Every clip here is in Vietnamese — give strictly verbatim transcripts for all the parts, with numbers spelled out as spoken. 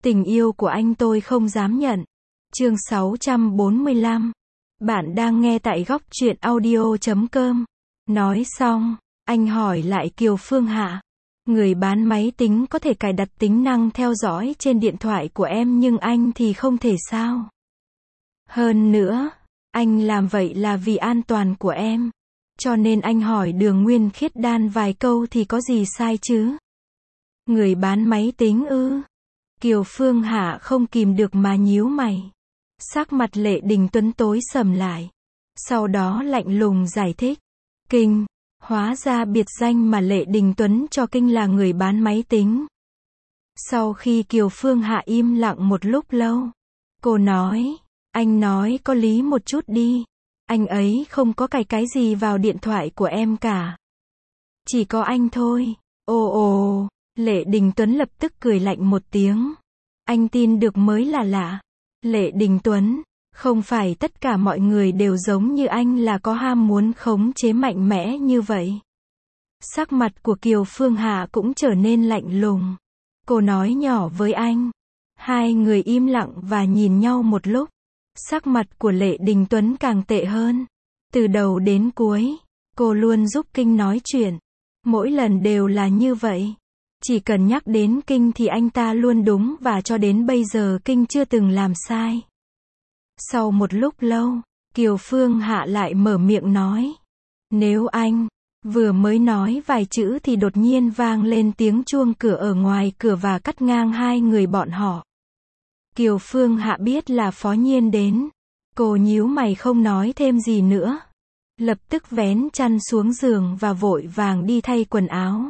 Tình yêu của anh tôi không dám nhận. Chương sáu trăm bốn mươi lăm. Bạn đang nghe tại góc truyện audio chấm com. Nói xong, anh hỏi lại Kiều Phương Hạ. Người bán máy tính có thể cài đặt tính năng theo dõi trên điện thoại của em nhưng anh thì không thể sao? Hơn nữa, anh làm vậy là vì an toàn của em. Cho nên anh hỏi Đường Nguyên Khiết Đan vài câu thì có gì sai chứ? Người bán máy tính ư? Kiều Phương Hạ không kìm được mà nhíu mày. Sắc mặt Lệ Đình Tuấn tối sầm lại. Sau đó lạnh lùng giải thích. Kinh, hóa ra biệt danh mà Lệ Đình Tuấn cho Kinh là người bán máy tính. Sau khi Kiều Phương Hạ im lặng một lúc lâu, cô nói, anh nói có lý một chút đi. Anh ấy không có cài cái gì vào điện thoại của em cả. Chỉ có anh thôi. Ồ ồ, Lệ Đình Tuấn lập tức cười lạnh một tiếng. Anh tin được mới là lạ. Lệ Đình Tuấn, không phải tất cả mọi người đều giống như anh là có ham muốn khống chế mạnh mẽ như vậy. Sắc mặt của Kiều Phương Hạ cũng trở nên lạnh lùng. Cô nói nhỏ với anh. Hai người im lặng và nhìn nhau một lúc. Sắc mặt của Lệ Đình Tuấn càng tệ hơn. Từ đầu đến cuối, cô luôn giúp Kinh nói chuyện. Mỗi lần đều là như vậy. Chỉ cần nhắc đến Kinh thì anh ta luôn đúng và cho đến bây giờ Kinh chưa từng làm sai. Sau một lúc lâu, Kiều Phương Hạ lại mở miệng nói. Nếu anh vừa mới nói vài chữ thì đột nhiên vang lên tiếng chuông cửa ở ngoài cửa và cắt ngang hai người bọn họ. Kiều Phương Hạ biết là Phó Nhiên đến. Cô nhíu mày không nói thêm gì nữa. Lập tức vén chăn xuống giường và vội vàng đi thay quần áo.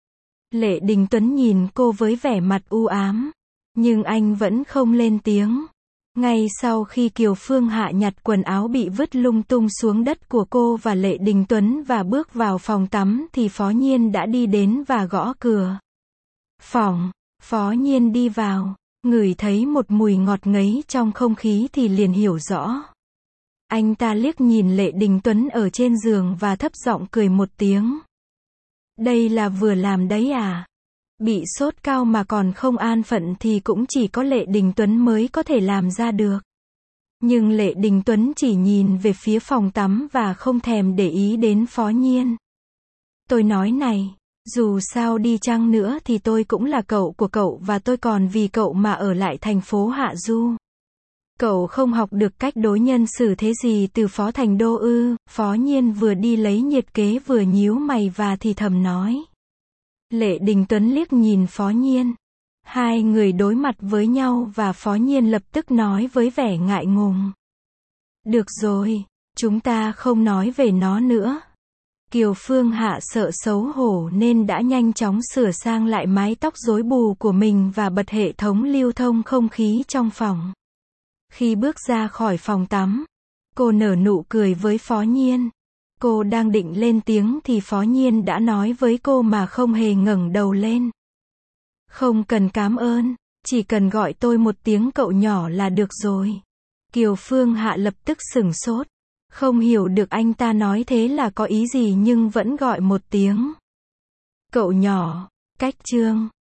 Lệ Đình Tuấn nhìn cô với vẻ mặt u ám. Nhưng anh vẫn không lên tiếng. Ngay sau khi Kiều Phương Hạ nhặt quần áo bị vứt lung tung xuống đất của cô và Lệ Đình Tuấn và bước vào phòng tắm thì Phó Nhiên đã đi đến và gõ cửa. Phòng, Phó Nhiên đi vào. Ngửi thấy một mùi ngọt ngấy trong không khí thì liền hiểu rõ. Anh ta liếc nhìn Lệ Đình Tuấn ở trên giường và thấp giọng cười một tiếng. Đây là vừa làm đấy à? Bị sốt cao mà còn không an phận thì cũng chỉ có Lệ Đình Tuấn mới có thể làm ra được. Nhưng Lệ Đình Tuấn chỉ nhìn về phía phòng tắm và không thèm để ý đến Phó Nhiên. Tôi nói này, dù sao đi chăng nữa thì tôi cũng là cậu của cậu và tôi còn vì cậu mà ở lại thành phố Hạ Du. Cậu không học được cách đối nhân xử thế gì từ Phó Thành Đô ư? Phó Nhiên vừa đi lấy nhiệt kế vừa nhíu mày và thì thầm nói. Lệ Đình Tuấn liếc nhìn Phó Nhiên. Hai người đối mặt với nhau và Phó Nhiên lập tức nói với vẻ ngại ngùng. Được rồi, chúng ta không nói về nó nữa. Kiều Phương Hạ sợ xấu hổ nên đã nhanh chóng sửa sang lại mái tóc rối bù của mình và bật hệ thống lưu thông không khí trong phòng. Khi bước ra khỏi phòng tắm, cô nở nụ cười với Phó Nhiên. Cô đang định lên tiếng thì Phó Nhiên đã nói với cô mà không hề ngẩng đầu lên. Không cần cảm ơn, chỉ cần gọi tôi một tiếng cậu nhỏ là được rồi. Kiều Phương Hạ lập tức sửng sốt. Không hiểu được anh ta nói thế là có ý gì nhưng vẫn gọi một tiếng. Cậu nhỏ, cách chương.